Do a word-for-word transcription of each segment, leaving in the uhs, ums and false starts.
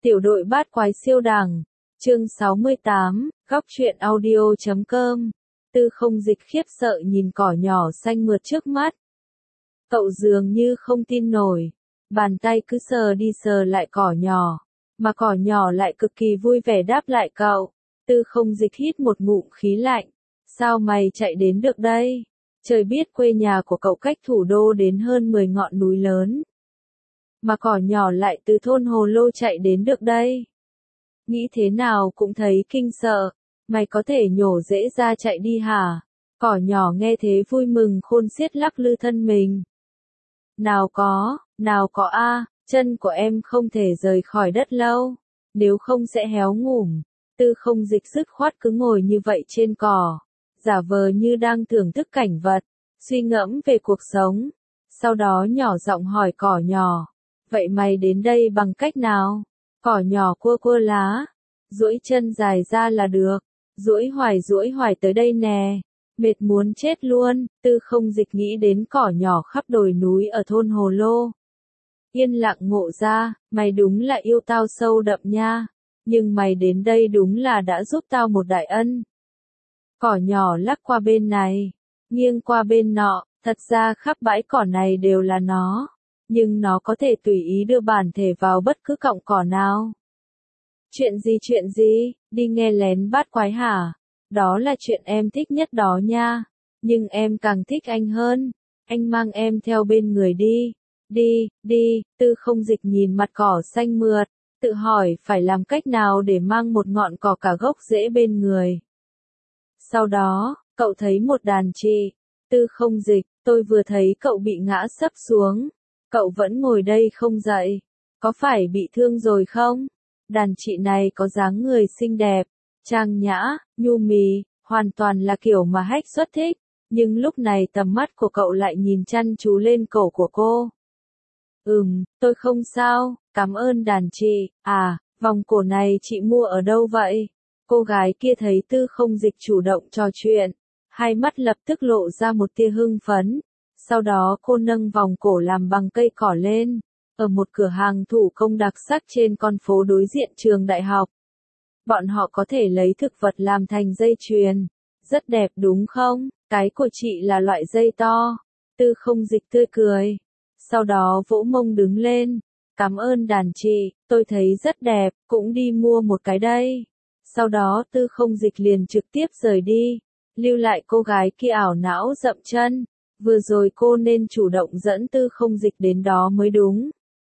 Tiểu đội bát quái siêu đẳng, chương sáu mươi tám, góc truyện audio chấm com. Tư Không Dịch khiếp sợ nhìn cỏ nhỏ xanh mượt trước mắt. Cậu dường như không tin nổi, bàn tay cứ sờ đi sờ lại cỏ nhỏ, mà cỏ nhỏ lại cực kỳ vui vẻ đáp lại cậu. Tư Không Dịch hít một ngụm khí lạnh, sao mày chạy đến được đây? Trời biết quê nhà của cậu cách thủ đô đến hơn mười ngọn núi lớn, mà cỏ nhỏ lại từ thôn Hồ Lô chạy đến được đây. Nghĩ thế nào cũng thấy kinh sợ, mày có thể nhổ rễ ra chạy đi hả? Cỏ nhỏ nghe thế vui mừng khôn xiết lắc lư thân mình. Nào có, nào có a, chân của em không thể rời khỏi đất lâu, nếu không sẽ héo ngủm. Tư Không Dịch dứt khoát cứ ngồi như vậy trên cỏ, giả vờ như đang thưởng thức cảnh vật, suy ngẫm về cuộc sống. Sau đó nhỏ giọng hỏi cỏ nhỏ, vậy mày đến đây bằng cách nào? Cỏ nhỏ cua cua lá, duỗi chân dài ra là được, duỗi hoài duỗi hoài tới đây nè, mệt muốn chết luôn. Tư Không Dịch nghĩ đến cỏ nhỏ khắp đồi núi ở thôn Hồ Lô. Yên lặng ngộ ra, mày đúng là yêu tao sâu đậm nha, nhưng mày đến đây đúng là đã giúp tao một đại ân. Cỏ nhỏ lắc qua bên này, nghiêng qua bên nọ, thật ra khắp bãi cỏ này đều là nó, nhưng nó có thể tùy ý đưa bản thể vào bất cứ cọng cỏ nào. Chuyện gì chuyện gì, đi nghe lén bát quái hả? Đó là chuyện em thích nhất đó nha, nhưng em càng thích anh hơn, anh mang em theo bên người đi, đi, đi. Tư Không Dịch nhìn mặt cỏ xanh mượt, tự hỏi phải làm cách nào để mang một ngọn cỏ cả gốc rễ bên người. Sau đó, cậu thấy một đàn chị. Tư Không Dịch, tôi vừa thấy cậu bị ngã sấp xuống, cậu vẫn ngồi đây không dậy, có phải bị thương rồi không? Đàn chị này có dáng người xinh đẹp, trang nhã, nhu mì, hoàn toàn là kiểu mà Hách Xuất thích, nhưng lúc này tầm mắt của cậu lại nhìn chăm chú lên cổ của cô. Ừm, tôi không sao, cảm ơn đàn chị. À, vòng cổ này chị mua ở đâu vậy? Cô gái kia thấy Tư Không Dịch chủ động trò chuyện, hai mắt lập tức lộ ra một tia hưng phấn. Sau đó cô nâng vòng cổ làm bằng cây cỏ lên, ở một cửa hàng thủ công đặc sắc trên con phố đối diện trường đại học. Bọn họ có thể lấy thực vật làm thành dây chuyền, rất đẹp đúng không? Cái của chị là loại dây to. Tư Không Dịch tươi cười, sau đó vỗ mông đứng lên. Cảm ơn đàn chị, tôi thấy rất đẹp, cũng đi mua một cái đây. Sau đó Tư Không Dịch liền trực tiếp rời đi, lưu lại cô gái kia ảo não dậm chân. Vừa rồi cô nên chủ động dẫn Tư Không Dịch đến đó mới đúng.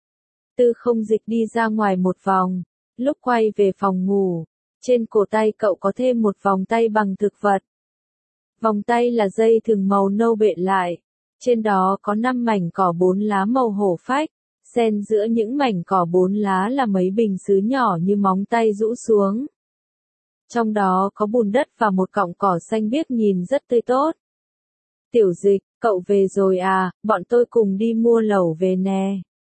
Tư Không Dịch đi ra ngoài một vòng, lúc quay về phòng ngủ, trên cổ tay cậu có thêm một vòng tay bằng thực vật. Vòng tay là dây thừng màu nâu bện lại, trên đó có năm mảnh cỏ bốn lá màu hổ phách, xen giữa những mảnh cỏ bốn lá là mấy bình sứ nhỏ như móng tay rũ xuống. Trong đó có bùn đất và một cọng cỏ xanh biếc nhìn rất tươi tốt. Tiểu Dịch, cậu về rồi à, bọn tôi cùng đi mua lẩu về nè.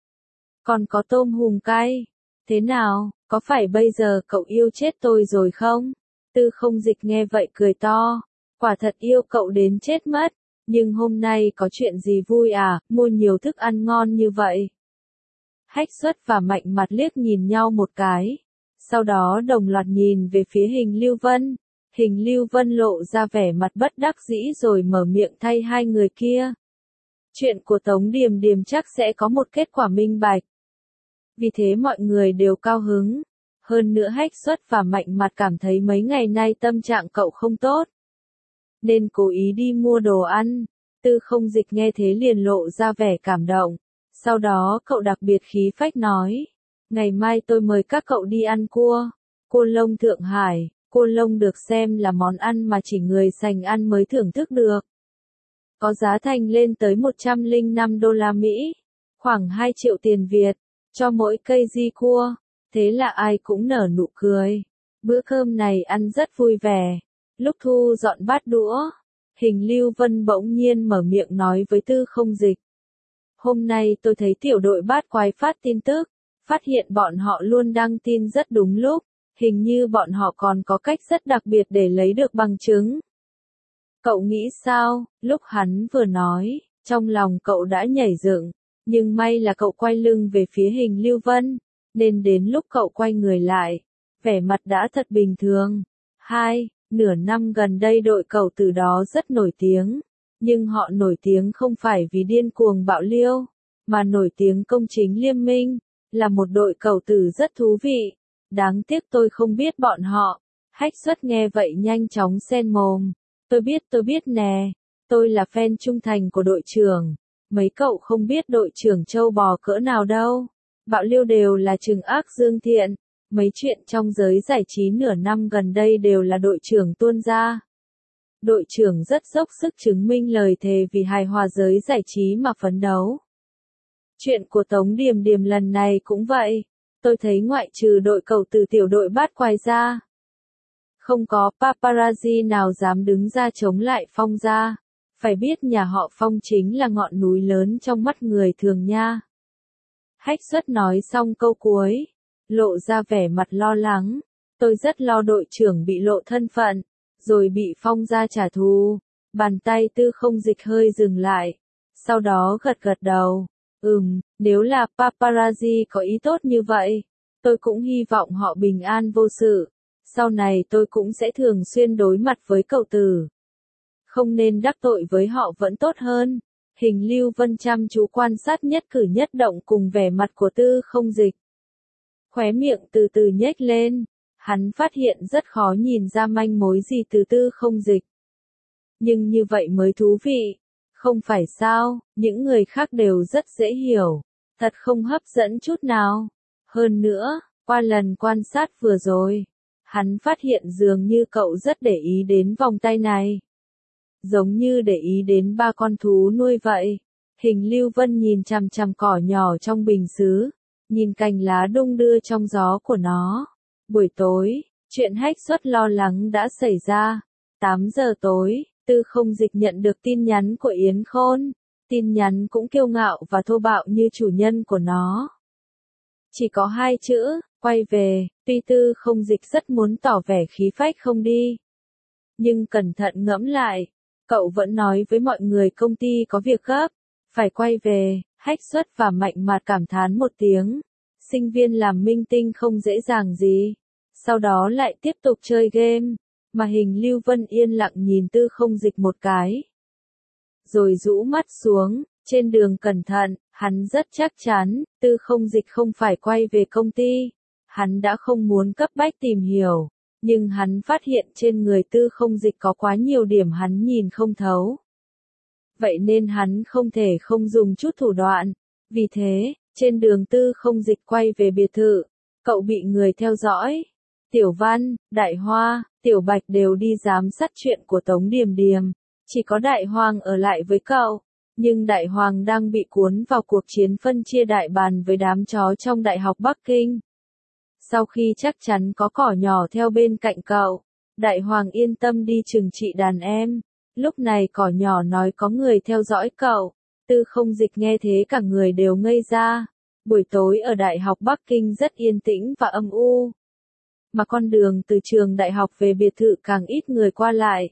Còn có tôm hùm cay. Thế nào, có phải bây giờ cậu yêu chết tôi rồi không? Tư Không Dịch nghe vậy cười to, quả thật yêu cậu đến chết mất, nhưng hôm nay có chuyện gì vui à, mua nhiều thức ăn ngon như vậy. Hách Xuất và Mạnh Mặt liếc nhìn nhau một cái, sau đó đồng loạt nhìn về phía Hình Lưu Vân. Hình Lưu Vân lộ ra vẻ mặt bất đắc dĩ rồi mở miệng thay hai người kia. Chuyện của Tống Điềm Điềm chắc sẽ có một kết quả minh bạch. Vì thế mọi người đều cao hứng. Hơn nữa Hách Xuất và Mạnh Mặt cảm thấy mấy ngày nay tâm trạng cậu không tốt, nên cố ý đi mua đồ ăn. Tư Không Dịch nghe thế liền lộ ra vẻ cảm động. Sau đó cậu đặc biệt khí phách nói, ngày mai tôi mời các cậu đi ăn cua. Cua lông Thượng Hải. Cua lông được xem là món ăn mà chỉ người sành ăn mới thưởng thức được. Có giá thành lên tới một trăm lẻ năm đô la Mỹ, khoảng hai triệu tiền Việt, cho mỗi cây di cua. Thế là ai cũng nở nụ cười. Bữa cơm này ăn rất vui vẻ. Lúc thu dọn bát đũa, Hình Lưu Vân bỗng nhiên mở miệng nói với Tư Không Dịch. Hôm nay tôi thấy tiểu đội bát quái phát tin tức, phát hiện bọn họ luôn đăng tin rất đúng lúc. Hình như bọn họ còn có cách rất đặc biệt để lấy được bằng chứng. Cậu nghĩ sao? Lúc hắn vừa nói, trong lòng cậu đã nhảy dựng, nhưng may là cậu quay lưng về phía Hình Lưu Vân, nên đến lúc cậu quay người lại, vẻ mặt đã thật bình thường. Hai, nửa năm gần đây đội cậu từ đó rất nổi tiếng, nhưng họ nổi tiếng không phải vì điên cuồng bạo liêu, mà nổi tiếng công chính liêm minh, là một đội cậu tử rất thú vị. Đáng tiếc tôi không biết bọn họ. Hách Xuất nghe vậy nhanh chóng xen mồm. Tôi biết tôi biết nè, tôi là fan trung thành của đội trưởng. Mấy cậu không biết đội trưởng trâu bò cỡ nào đâu. Bạo liêu đều là trừng ác dương thiện. Mấy chuyện trong giới giải trí nửa năm gần đây đều là đội trưởng tuôn ra. Đội trưởng rất dốc sức chứng minh lời thề vì hài hòa giới giải trí mà phấn đấu. Chuyện của Tống Điềm Điềm lần này cũng vậy. Tôi thấy ngoại trừ đội cậu từ tiểu đội bát quái ra, không có paparazzi nào dám đứng ra chống lại Phong gia. Phải biết nhà họ Phong chính là ngọn núi lớn trong mắt người thường nha. Hách Xuất nói xong câu cuối, lộ ra vẻ mặt lo lắng. Tôi rất lo đội trưởng bị lộ thân phận, rồi bị Phong gia trả thù. Bàn tay Tư Không Dịch hơi dừng lại, sau đó gật gật đầu. Ừm, nếu là paparazzi có ý tốt như vậy, tôi cũng hy vọng họ bình an vô sự. Sau này tôi cũng sẽ thường xuyên đối mặt với cậu tử. Không nên đắc tội với họ vẫn tốt hơn. Hình Lưu Vân chăm chú quan sát nhất cử nhất động cùng vẻ mặt của Tư Không Dịch. Khóe miệng từ từ nhếch lên. Hắn phát hiện rất khó nhìn ra manh mối gì từ Tư Không Dịch. Nhưng như vậy mới thú vị. Không phải sao, những người khác đều rất dễ hiểu. Thật không hấp dẫn chút nào. Hơn nữa, qua lần quan sát vừa rồi, hắn phát hiện dường như cậu rất để ý đến vòng tay này. Giống như để ý đến ba con thú nuôi vậy. Hình Lưu Vân nhìn chằm chằm cỏ nhỏ trong bình sứ, nhìn cành lá đung đưa trong gió của nó. Buổi tối, chuyện Hách Xuất lo lắng đã xảy ra. tám giờ tối, Tư Không Dịch nhận được tin nhắn của Yến Khôn. Tin nhắn cũng kiêu ngạo và thô bạo như chủ nhân của nó. Chỉ có hai chữ, quay về. Tuy Tư Không Dịch rất muốn tỏ vẻ khí phách không đi, nhưng cẩn thận ngẫm lại, cậu vẫn nói với mọi người công ty có việc gấp, phải quay về. Hách Xuất và Mạnh Mạt cảm thán một tiếng. Sinh viên làm minh tinh không dễ dàng gì. Sau đó lại tiếp tục chơi game, mà Hình Lưu Vân yên lặng nhìn Tư Không Dịch một cái, rồi rũ mắt xuống. Trên đường cẩn thận, hắn rất chắc chắn, Tư Không Dịch không phải quay về công ty. Hắn đã không muốn cấp bách tìm hiểu, nhưng hắn phát hiện trên người Tư Không Dịch có quá nhiều điểm hắn nhìn không thấu. Vậy nên hắn không thể không dùng chút thủ đoạn. Vì thế, trên đường Tư Không Dịch quay về biệt thự, cậu bị người theo dõi. Tiểu Văn, Đại Hoa, Tiểu Bạch đều đi giám sát chuyện của Tống Điềm Điềm. Chỉ có Đại Hoàng ở lại với cậu. Nhưng Đại Hoàng đang bị cuốn vào cuộc chiến phân chia đại bàn với đám chó trong Đại học Bắc Kinh. Sau khi chắc chắn có cỏ nhỏ theo bên cạnh cậu, Đại Hoàng yên tâm đi trừng trị đàn em. Lúc này cỏ nhỏ nói có người theo dõi cậu. Tư Không Dịch nghe thế cả người đều ngây ra. Buổi tối ở Đại học Bắc Kinh rất yên tĩnh và âm u, mà con đường từ trường đại học về biệt thự càng ít người qua lại.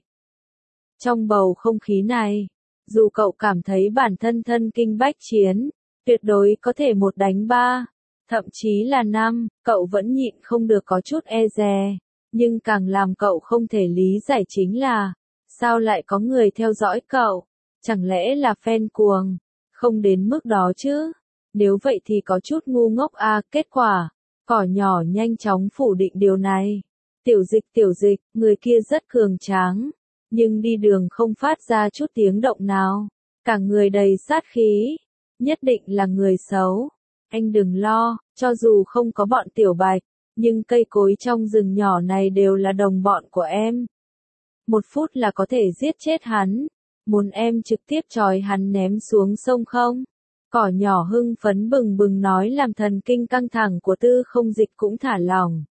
Trong bầu không khí này, dù cậu cảm thấy bản thân thân kinh bách chiến, tuyệt đối có thể một đánh ba, thậm chí là năm, cậu vẫn nhịn không được có chút e dè. Nhưng càng làm cậu không thể lý giải chính là, sao lại có người theo dõi cậu? Chẳng lẽ là fan cuồng? Không đến mức đó chứ. Nếu vậy thì có chút ngu ngốc à. Kết quả, cỏ nhỏ nhanh chóng phủ định điều này. Tiểu Dịch tiểu Dịch, người kia rất cường tráng, nhưng đi đường không phát ra chút tiếng động nào. Cả người đầy sát khí. Nhất định là người xấu. Anh đừng lo, cho dù không có bọn Tiểu Bạch, nhưng cây cối trong rừng nhỏ này đều là đồng bọn của em. Một phút là có thể giết chết hắn. Muốn em trực tiếp trói hắn ném xuống sông không? Cỏ nhỏ hưng phấn bừng bừng nói làm thần kinh căng thẳng của Tư Không Dịch cũng thả lỏng.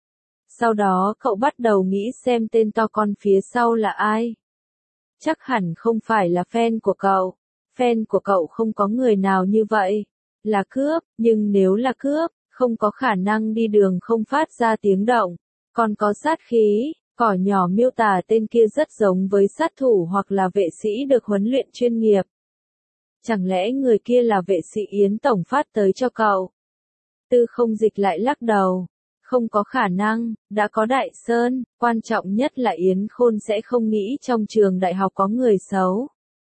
Sau đó cậu bắt đầu nghĩ xem tên to con phía sau là ai. Chắc hẳn không phải là fan của cậu. Fan của cậu không có người nào như vậy. Là cướp, nhưng nếu là cướp, không có khả năng đi đường không phát ra tiếng động. Còn có sát khí. Cỏ nhỏ miêu tả tên kia rất giống với sát thủ hoặc là vệ sĩ được huấn luyện chuyên nghiệp. Chẳng lẽ người kia là vệ sĩ Yến Tổng phát tới cho cậu? Tư Không Dịch lại lắc đầu. Không có khả năng, đã có Đại Sơn, quan trọng nhất là Yến Khôn sẽ không nghĩ trong trường đại học có người xấu.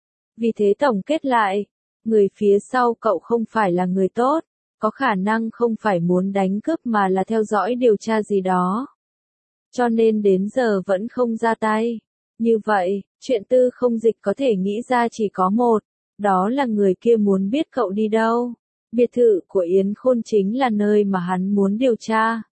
Vì thế tổng kết lại, người phía sau cậu không phải là người tốt, có khả năng không phải muốn đánh cướp mà là theo dõi điều tra gì đó. Cho nên đến giờ vẫn không ra tay. Như vậy, chuyện Tư Không Dịch có thể nghĩ ra chỉ có một, đó là người kia muốn biết cậu đi đâu. Biệt thự của Yến Khôn chính là nơi mà hắn muốn điều tra.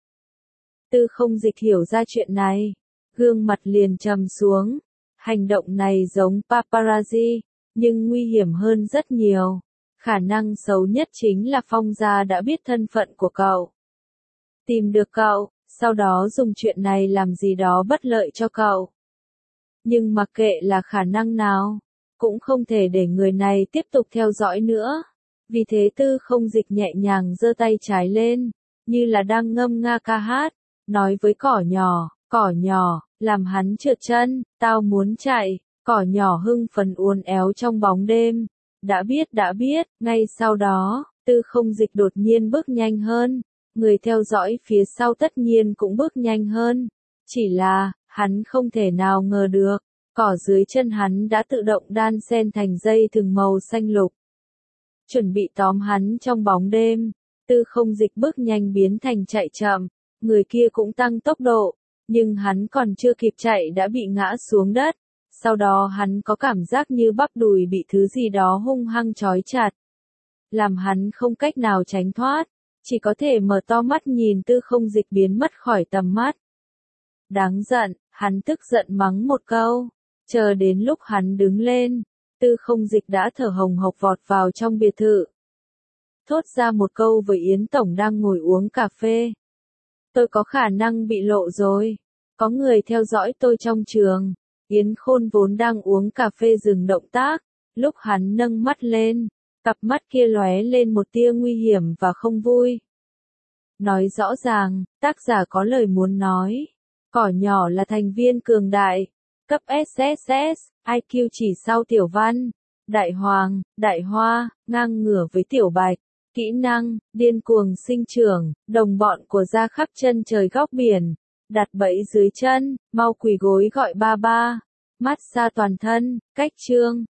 Tư Không Dịch hiểu ra chuyện này, gương mặt liền trầm xuống. Hành động này giống paparazzi, nhưng nguy hiểm hơn rất nhiều. Khả năng xấu nhất chính là Phong gia đã biết thân phận của cậu. Tìm được cậu, sau đó dùng chuyện này làm gì đó bất lợi cho cậu. Nhưng mặc kệ là khả năng nào, cũng không thể để người này tiếp tục theo dõi nữa. Vì thế Tư Không Dịch nhẹ nhàng giơ tay trái lên, như là đang ngâm nga ca hát, nói với cỏ nhỏ, cỏ nhỏ, làm hắn trượt chân, tao muốn chạy. Cỏ nhỏ hưng phấn uốn éo trong bóng đêm. Đã biết đã biết, ngay sau đó, Tư Không Dịch đột nhiên bước nhanh hơn. Người theo dõi phía sau tất nhiên cũng bước nhanh hơn. Chỉ là, hắn không thể nào ngờ được, cỏ dưới chân hắn đã tự động đan xen thành dây thừng màu xanh lục. Chuẩn bị tóm hắn trong bóng đêm, Tư Không Dịch bước nhanh biến thành chạy chậm, người kia cũng tăng tốc độ, nhưng hắn còn chưa kịp chạy đã bị ngã xuống đất. Sau đó hắn có cảm giác như bắp đùi bị thứ gì đó hung hăng trói chặt. Làm hắn không cách nào tránh thoát, chỉ có thể mở to mắt nhìn Tư Không Dịch biến mất khỏi tầm mắt. Đáng giận, hắn tức giận mắng một câu. Chờ đến lúc hắn đứng lên, Tư Không Dịch đã thở hồng hộc vọt vào trong biệt thự. Thốt ra một câu với Yến Tổng đang ngồi uống cà phê. Tôi có khả năng bị lộ rồi. Có người theo dõi tôi trong trường. Yến Khôn vốn đang uống cà phê dừng động tác. Lúc hắn nâng mắt lên, cặp mắt kia lóe lên một tia nguy hiểm và không vui. Nói rõ ràng, tác giả có lời muốn nói. Cỏ nhỏ là thành viên cường đại, cấp ét ét ét, i kiu chỉ sau Tiểu Văn, Đại Hoàng, Đại Hoa, ngang ngửa với Tiểu Bạch. Kỹ năng, điên cuồng sinh trưởng, đồng bọn của ra khắp chân trời góc biển, đặt bẫy dưới chân, mau quỳ gối gọi ba ba, mát xa toàn thân, cách trương.